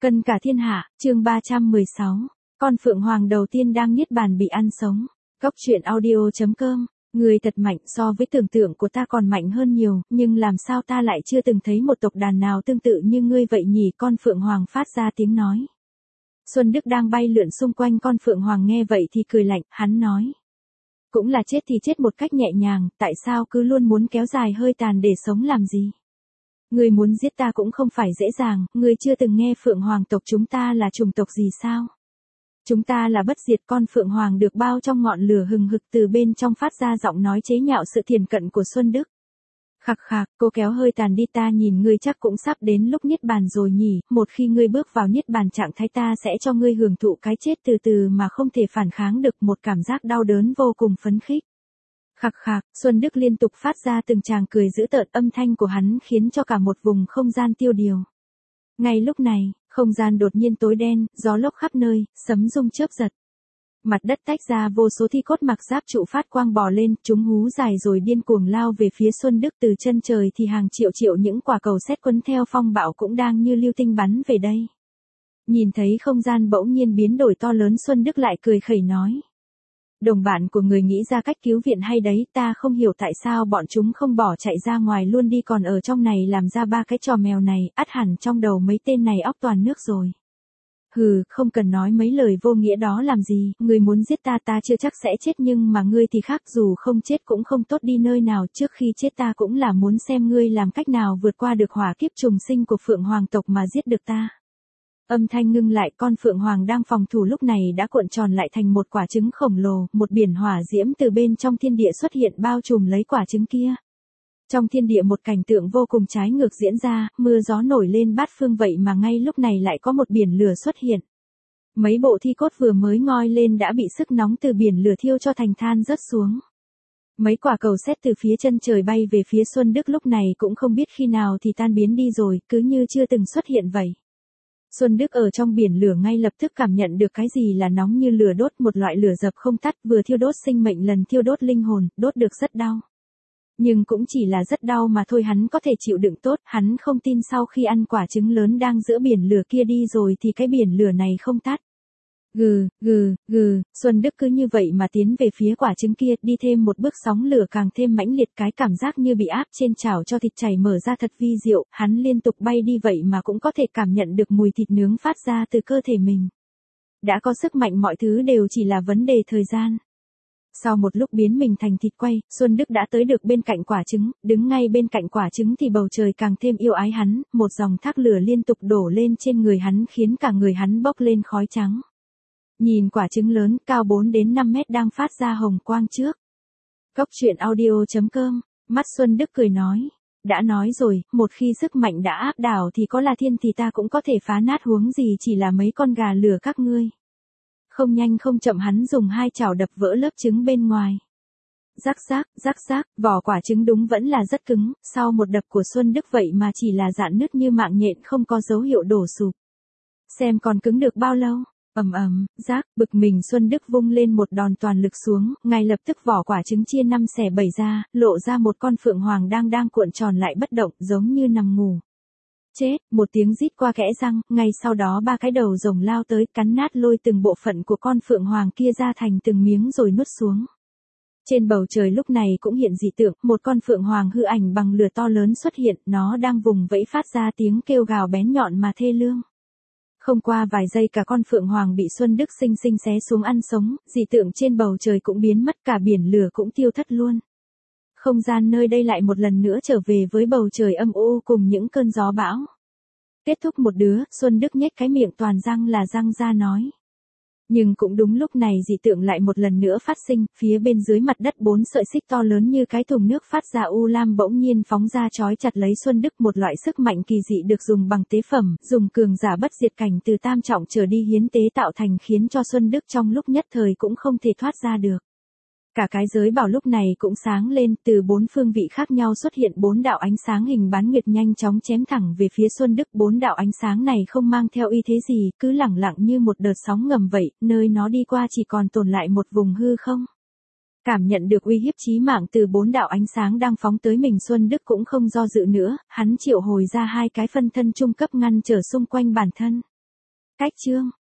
Cân cả thiên hạ, chương 316. Con phượng hoàng đầu tiên đang niết bàn bị ăn sống. Góc truyện audio.com. Người thật mạnh, so với tưởng tượng của ta còn mạnh hơn nhiều, nhưng làm sao ta lại chưa từng thấy một tộc đàn nào tương tự như ngươi vậy nhỉ? Con phượng hoàng phát ra tiếng nói. Xuân Đức đang bay lượn xung quanh con phượng hoàng nghe vậy thì cười lạnh, hắn nói. Cũng là chết thì chết một cách nhẹ nhàng, tại sao cứ luôn muốn kéo dài hơi tàn để sống làm gì? Ngươi muốn giết ta cũng không phải dễ dàng, ngươi chưa từng nghe phượng hoàng tộc chúng ta là chủng tộc gì sao? Chúng ta là bất diệt. Con phượng hoàng được bao trong ngọn lửa hừng hực từ bên trong phát ra giọng nói chế nhạo sự thiền cận của Xuân Đức. Khạc khạc, cô kéo hơi tàn đi, ta nhìn ngươi chắc cũng sắp đến lúc niết bàn rồi nhỉ, một khi ngươi bước vào niết bàn trạng thái ta sẽ cho ngươi hưởng thụ cái chết từ từ mà không thể phản kháng được, một cảm giác đau đớn vô cùng phấn khích. Khạc khạc, Xuân Đức liên tục phát ra từng tràng cười dữ tợn, âm thanh của hắn khiến cho cả một vùng không gian tiêu điều. Ngay lúc này, không gian đột nhiên tối đen, gió lốc khắp nơi, sấm rung chớp giật. Mặt đất tách ra, vô số thi cốt mặc giáp trụ phát quang bò lên, chúng hú dài rồi điên cuồng lao về phía Xuân Đức. Từ chân trời thì hàng triệu triệu những quả cầu sét quấn theo phong bạo cũng đang như lưu tinh bắn về đây. Nhìn thấy không gian bỗng nhiên biến đổi to lớn, Xuân Đức lại cười khẩy nói. Đồng bạn của người nghĩ ra cách cứu viện hay đấy, ta không hiểu tại sao bọn chúng không bỏ chạy ra ngoài luôn đi, còn ở trong này làm ra ba cái trò mèo này, ắt hẳn trong đầu mấy tên này óc toàn nước rồi. Hừ, không cần nói mấy lời vô nghĩa đó làm gì, ngươi muốn giết ta, ta chưa chắc sẽ chết, nhưng mà ngươi thì khác, dù không chết cũng không tốt đi nơi nào, trước khi chết ta cũng là muốn xem ngươi làm cách nào vượt qua được hỏa kiếp trùng sinh của phượng hoàng tộc mà giết được ta. Âm thanh ngưng lại, con phượng hoàng đang phòng thủ lúc này đã cuộn tròn lại thành một quả trứng khổng lồ, một biển hỏa diễm từ bên trong thiên địa xuất hiện bao trùm lấy quả trứng kia. Trong thiên địa một cảnh tượng vô cùng trái ngược diễn ra, mưa gió nổi lên bát phương vậy mà ngay lúc này lại có một biển lửa xuất hiện. Mấy bộ thi cốt vừa mới ngoi lên đã bị sức nóng từ biển lửa thiêu cho thành than rớt xuống. Mấy quả cầu sét từ phía chân trời bay về phía Xuân Đức lúc này cũng không biết khi nào thì tan biến đi rồi, cứ như chưa từng xuất hiện vậy. Xuân Đức ở trong biển lửa ngay lập tức cảm nhận được cái gì là nóng như lửa đốt, một loại lửa dập không tắt, vừa thiêu đốt sinh mệnh lần thiêu đốt linh hồn, đốt được rất đau. Nhưng cũng chỉ là rất đau mà thôi, hắn có thể chịu đựng tốt, hắn không tin sau khi ăn quả trứng lớn đang giữa biển lửa kia đi rồi thì cái biển lửa này không tắt. Gừ, gừ, gừ, Xuân Đức cứ như vậy mà tiến về phía quả trứng kia, đi thêm một bước sóng lửa càng thêm mãnh liệt, cái cảm giác như bị áp trên chảo cho thịt chảy mở ra thật vi diệu, hắn liên tục bay đi vậy mà cũng có thể cảm nhận được mùi thịt nướng phát ra từ cơ thể mình. Đã có sức mạnh, mọi thứ đều chỉ là vấn đề thời gian. Sau một lúc biến mình thành thịt quay, Xuân Đức đã tới được bên cạnh quả trứng, đứng ngay bên cạnh quả trứng thì bầu trời càng thêm yêu ái hắn, một dòng thác lửa liên tục đổ lên trên người hắn khiến cả người hắn bốc lên khói trắng. Nhìn quả trứng lớn, cao 4 đến 5 mét đang phát ra hồng quang trước. Góc truyện audio.com, mắt Xuân Đức cười nói. Đã nói rồi, một khi sức mạnh đã áp đảo thì có là thiên thì ta cũng có thể phá nát, huống gì chỉ là mấy con gà lửa các ngươi. Không nhanh không chậm hắn dùng hai chảo đập vỡ lớp trứng bên ngoài. Rắc rác, vỏ quả trứng đúng vẫn là rất cứng, sau một đập của Xuân Đức vậy mà chỉ là rạn nứt như mạng nhện, không có dấu hiệu đổ sụp. Xem còn cứng được bao lâu? Rác, bực mình Xuân Đức vung lên một đòn toàn lực xuống, ngay lập tức vỏ quả trứng chia 5 xẻ 7 ra, lộ ra một con phượng hoàng đang cuộn tròn lại bất động, giống như nằm ngủ. Chết, một tiếng rít qua kẽ răng, ngay sau đó ba cái đầu rồng lao tới, cắn nát lôi từng bộ phận của con phượng hoàng kia ra thành từng miếng rồi nuốt xuống. Trên bầu trời lúc này cũng hiện dị tượng, một con phượng hoàng hư ảnh bằng lửa to lớn xuất hiện, nó đang vùng vẫy phát ra tiếng kêu gào bén nhọn mà thê lương. Không qua vài giây cả con phượng hoàng bị Xuân Đức xinh xinh xé xuống ăn sống, dị tượng trên bầu trời cũng biến mất, cả biển lửa cũng tiêu thất luôn. Không gian nơi đây lại một lần nữa trở về với bầu trời âm u cùng những cơn gió bão. Kết thúc một đứa, Xuân Đức nhếch cái miệng toàn răng là răng ra nói. Nhưng cũng đúng lúc này dị tượng lại một lần nữa phát sinh, phía bên dưới mặt đất 4 sợi xích to lớn như cái thùng nước phát ra u lam bỗng nhiên phóng ra trói chặt lấy Xuân Đức, một loại sức mạnh kỳ dị được dùng bằng tế phẩm, dùng cường giả bất diệt cảnh từ tam trọng trở đi hiến tế tạo thành, khiến cho Xuân Đức trong lúc nhất thời cũng không thể thoát ra được. Cả cái giới bảo lúc này cũng sáng lên, từ 4 phương vị khác nhau xuất hiện 4 đạo ánh sáng hình bán nguyệt nhanh chóng chém thẳng về phía Xuân Đức. 4 đạo ánh sáng này không mang theo uy thế gì, cứ lẳng lặng như một đợt sóng ngầm vậy, nơi nó đi qua chỉ còn tồn lại một vùng hư không. Cảm nhận được uy hiếp chí mạng từ 4 đạo ánh sáng đang phóng tới mình, Xuân Đức cũng không do dự nữa, hắn triệu hồi ra 2 cái phân thân trung cấp ngăn trở xung quanh bản thân. Cách chương